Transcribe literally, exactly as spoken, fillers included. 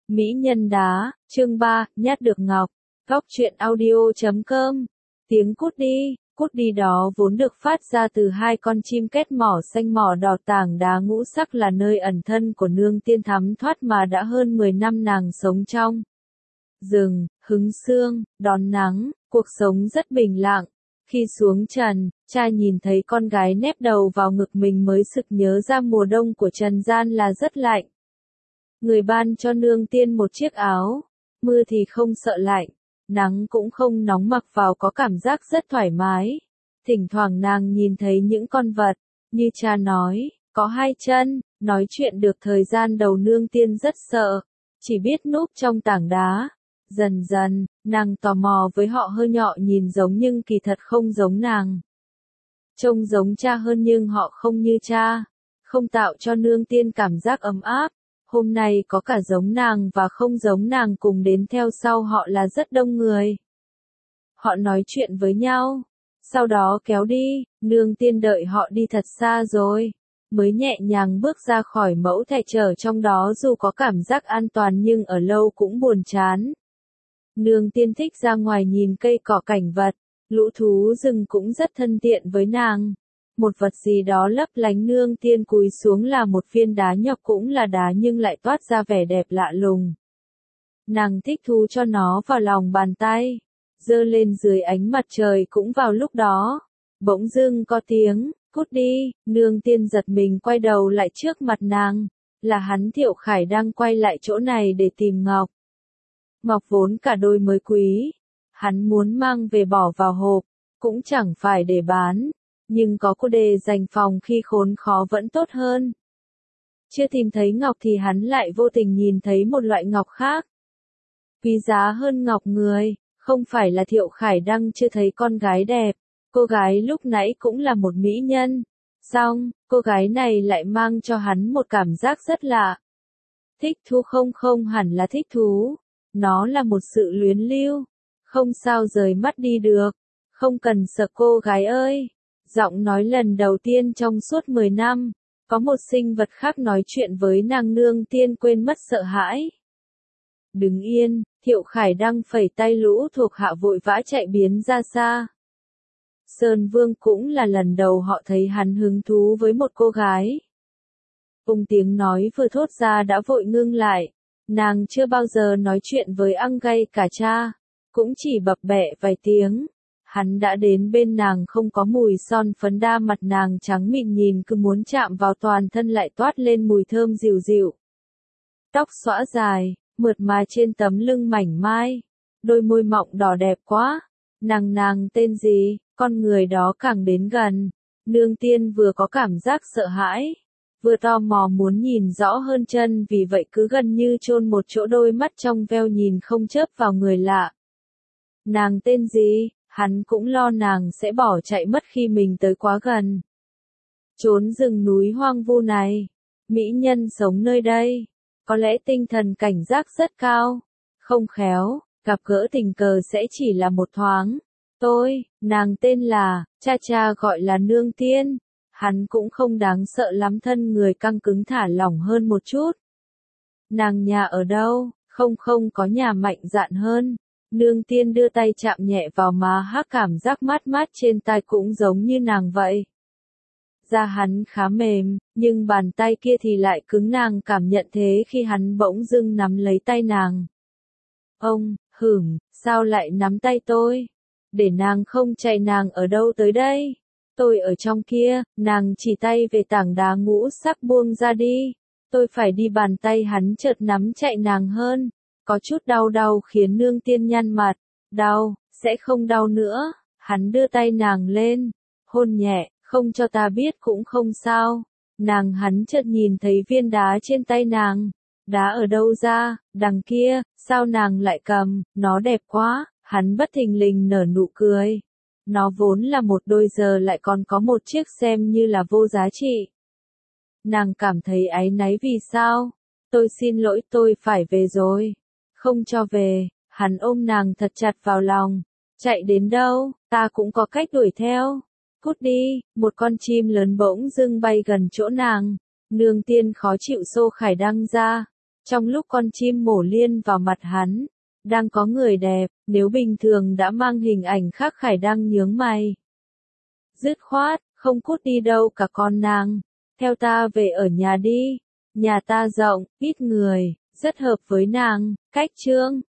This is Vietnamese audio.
Mỹ nhân đá, chương ba, nhát được ngọc. Góc truyện audio chấm com. Tiếng cút đi, cút đi đó vốn được phát ra từ hai con chim két mỏ xanh mỏ đỏ. Tảng đá ngũ sắc là nơi ẩn thân của nương tiên thắm thoát mà đã hơn mười năm nàng sống trong rừng, hứng sương, đón nắng, cuộc sống rất bình lặng. Khi xuống trần, cha nhìn thấy con gái nép đầu vào ngực mình mới sực nhớ ra mùa đông của trần gian là rất lạnh. Người ban cho nương tiên một chiếc áo, mưa thì không sợ lạnh, nắng cũng không nóng, mặc vào có cảm giác rất thoải mái. Thỉnh thoảng nàng nhìn thấy những con vật, như cha nói, có hai chân, nói chuyện được. Thời gian đầu nương tiên rất sợ, chỉ biết núp trong tảng đá. Dần dần, nàng tò mò với họ hơi nhọ nhìn giống nhưng kỳ thật không giống nàng. Trông giống cha hơn nhưng họ không như cha, không tạo cho nương tiên cảm giác ấm áp. Hôm nay có cả giống nàng và không giống nàng cùng đến theo sau họ là rất đông người. Họ nói chuyện với nhau, sau đó kéo đi, nương tiên đợi họ đi thật xa rồi, mới nhẹ nhàng bước ra khỏi mẫu thạch trở trong đó. Dù có cảm giác an toàn nhưng ở lâu cũng buồn chán. Nương tiên thích ra ngoài nhìn cây cỏ cảnh vật, lũ thú rừng cũng rất thân thiện với nàng. Một vật gì đó lấp lánh, nương tiên cúi xuống là một viên đá nhọc, cũng là đá nhưng lại toát ra vẻ đẹp lạ lùng. Nàng thích thú cho nó vào lòng bàn tay, giơ lên dưới ánh mặt trời. Cũng vào lúc đó, bỗng dưng có tiếng, cút đi, nương tiên giật mình quay đầu lại. Trước mặt nàng, là hắn Thiệu Khải đang quay lại chỗ này để tìm ngọc. Ngọc vốn cả đôi mới quý, hắn muốn mang về bỏ vào hộp, cũng chẳng phải để bán. Nhưng có cô đề dành phòng khi khốn khó vẫn tốt hơn. Chưa tìm thấy ngọc thì hắn lại vô tình nhìn thấy một loại ngọc khác, quý giá hơn ngọc người. Không phải là Thiệu Khải Đăng chưa thấy con gái đẹp, cô gái lúc nãy cũng là một mỹ nhân. Song, cô gái này lại mang cho hắn một cảm giác rất lạ. Thích thú không không hẳn là thích thú, nó là một sự luyến lưu, không sao rời mắt đi được. Không cần sợ cô gái ơi. Giọng nói lần đầu tiên trong suốt mười năm, có một sinh vật khác nói chuyện với nàng. Nương tiên quên mất sợ hãi. Đứng yên, Thiệu Khải Đăng phẩy tay, lũ thuộc hạ vội vã chạy biến ra xa. Sơn Vương cũng là lần đầu họ thấy hắn hứng thú với một cô gái. Cùng tiếng nói vừa thốt ra đã vội ngưng lại. Nàng chưa bao giờ nói chuyện với Ăng Gay cả cha, cũng chỉ bập bẹ vài tiếng. Hắn đã đến bên nàng, không có mùi son phấn, đa mặt nàng trắng mịn, nhìn cứ muốn chạm vào, toàn thân lại toát lên mùi thơm dịu dịu. Tóc xõa dài, mượt mà trên tấm lưng mảnh mai, đôi môi mọng đỏ đẹp quá. Nàng nàng tên gì? Con người đó càng đến gần, nương tiên vừa có cảm giác sợ hãi, vừa tò mò muốn nhìn rõ hơn chân, vì vậy cứ gần như chôn một chỗ, đôi mắt trong veo nhìn không chớp vào người lạ. Nàng tên gì? Hắn cũng lo nàng sẽ bỏ chạy mất khi mình tới quá gần. Chốn rừng núi hoang vu này, mỹ nhân sống nơi đây, có lẽ tinh thần cảnh giác rất cao. Không khéo, gặp gỡ tình cờ sẽ chỉ là một thoáng. Tôi, nàng tên là, cha cha gọi là nương tiên. Hắn cũng không đáng sợ lắm, thân người căng cứng thả lỏng hơn một chút. Nàng nhà ở đâu? Không không có nhà, mạnh dạn hơn. Nương tiên đưa tay chạm nhẹ vào má hắn, cảm giác mát mát trên tai cũng giống như nàng vậy. Da hắn khá mềm, nhưng bàn tay kia thì lại cứng, nàng cảm nhận thế khi hắn bỗng dưng nắm lấy tay nàng. Ông, hửm, sao lại nắm tay tôi? Để nàng không chạy, nàng ở đâu tới đây? Tôi ở trong kia. Nàng chỉ tay về tảng đá ngũ sắc, buông ra đi. Tôi phải đi. Bàn tay hắn chợt nắm chạy nàng hơn. Có chút đau đau khiến nương tiên nhăn mặt. Đau, sẽ không đau nữa. Hắn đưa tay nàng lên, hôn nhẹ, không cho ta biết cũng không sao. Nàng hắn chợt nhìn thấy viên đá trên tay nàng. Đá ở đâu ra? Đằng kia. Sao nàng lại cầm? Nó đẹp quá. Hắn bất thình lình nở nụ cười. Nó vốn là một đôi, giờ lại còn có một chiếc, xem như là vô giá trị. Nàng cảm thấy áy náy. Vì sao? Tôi xin lỗi, tôi phải về rồi. Không cho về. Hắn ôm nàng thật chặt vào lòng. Chạy đến đâu? Ta cũng có cách đuổi theo. Cút đi. Một con chim lớn bỗng dưng bay gần chỗ nàng. Nương tiên khó chịu xô Khải Đăng ra. Trong lúc con chim mổ liên vào mặt hắn, đang có người đẹp, nếu bình thường đã mang hình ảnh khác Khải đang nhướng mày. Dứt khoát, không cút đi đâu cả con nàng, theo ta về ở nhà đi, nhà ta rộng, ít người, rất hợp với nàng, cách trương.